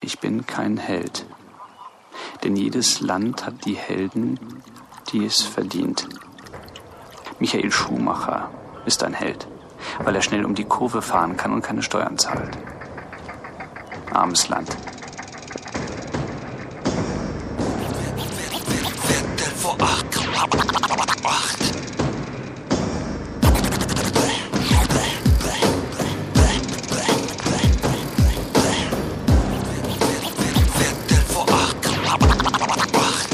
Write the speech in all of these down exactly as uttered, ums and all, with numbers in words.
Ich bin kein Held. Denn jedes Land hat die Helden, die es verdient. Michael Schumacher ist ein Held, weil er schnell um die Kurve fahren kann und keine Steuern zahlt. Armes Land. Viertel vor acht. Acht. Viertel vor acht. Acht.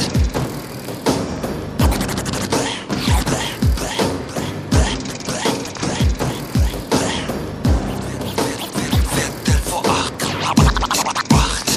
Viertel vor acht. Acht.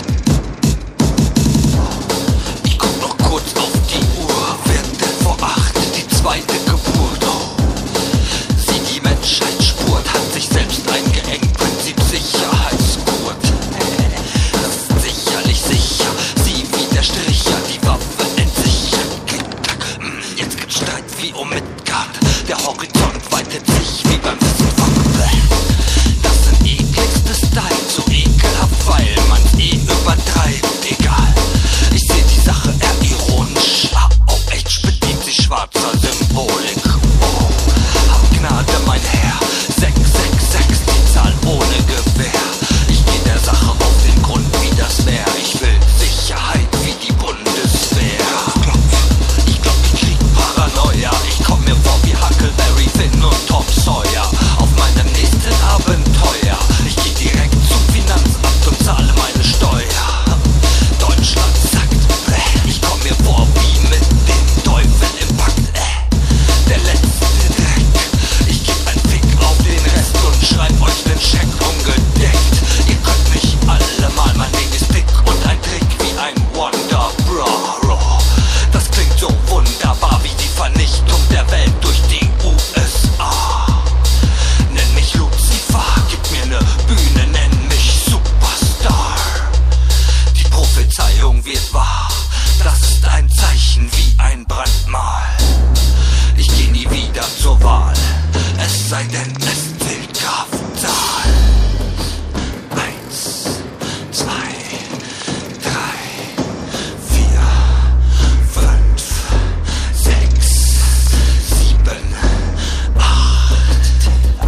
Ich guck noch kurz auf die Uhr. Viertel vor acht, die zweite Geburt. Oh. Sie, die Menschheit spurt, hat sich selbst eingeengt. Prinzip Sicherheitsgurt. Das ist sicherlich sicher. Sie wie der Stricher, die Waffe entsichert. Jetzt gibt's Streit wie um Midgard. Der Horizont weitet sich wie beim Westfunk. Das sind ekligste Style, so ekelhaft, weil man's eh übertreibt. Egal, ich seh die Sache eher ironisch. Oh, echt bedient sich schwarzer Symbolik. Oh, hab Gnade, mein Herr. sechs sechs sechs, die Zahl ohne Gewehr. Ich geh der Sache auf den Grund wie das Meer. Ich will Sicherheit wie die Bundeswehr. Ich glaub, ich krieg Paranoia. Ich komm mir vor wie Huckleberry Finn und Tom Sawyer. Auf meinem nächsten Abenteuer. Ich geh direkt zum Finanzamt und zahle meine Steuer. Deutschland sagt, äh, ich komm mir vor wie mit dem Teufel im Pakt. Äh, der letzte Dreck. Ich geb ein Fick auf den Rest und schreib euch den Scheck ungedeckt. Ihr könnt mich alle mal, mein Ding ist dick und ein Trick wie ein Wonder Bra. Das klingt so wunderbar wie die Vernichtung der Welt durch die U S A. Nenn mich Lucifer, gib mir ne Bühne, nenn mich Superstar. Die Prophezeiung wird wahr, das ist ein Zeichen wie ein Brandmal. Ich geh nie wieder zur Wahl, es sei denn, es zählt Kraftzahl. Eins, zwei, drei, vier, fünf, sechs, sieben, acht.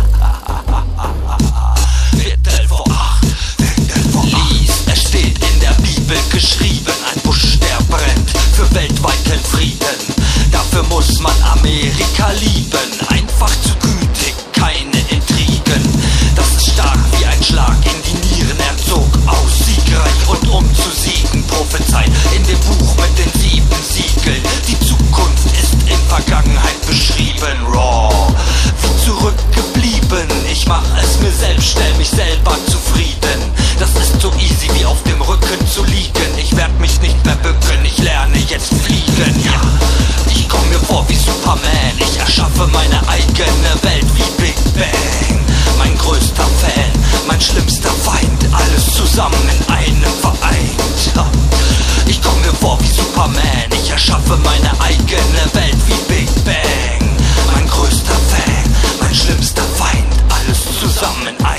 Viertel vor acht, Viertel vor acht. Lies, es steht in der Bibel geschrieben, ein Busch, der brennt für weltweiten Frieden. Dafür muss man Amerika lieben, einfach zu gütig, keine Intrigen. Das ist stark wie ein Schlag in die Nieren, er zog aus, siegreich und um zu siegen, prophezeit in dem Buch mit den sieben Siegeln. Die Zukunft ist in Vergangenheit beschrieben, raw, wie zurückgeblieben. Ich mach es mir selbst, stell mich selber zufrieden. Das ist so easy wie auf dem Rücken zu liegen. Ich werd mich nicht mehr bücken, ich lerne jetzt fliegen, ja. Ich komm mir vor wie Superman, ich erschaffe meine eigene Welt wie Big Bang. Mein größter Fan, mein schlimmster Feind, alles zusammen in einem vereint. Ich komm mir vor wie Superman, ich erschaffe meine eigene Welt wie Big Bang. Mein größter Fan, mein schlimmster Feind, alles zusammen in einem